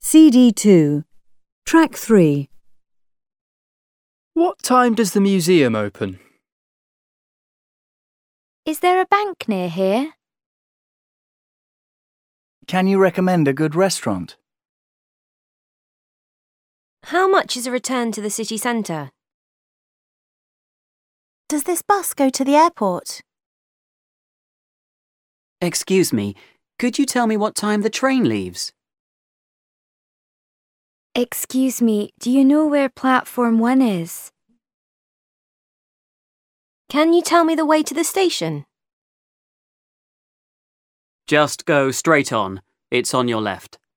CD2, Track 3. What time does the museum open? Is there a bank near here? Can you recommend a good restaurant? How much is a return to the city centre? Does this bus go to the airport? Excuse me, could you tell me what time the train leaves? Excuse me, do you know where platform 1 is? Can you tell me the way to the station? Just go straight on. It's on your left.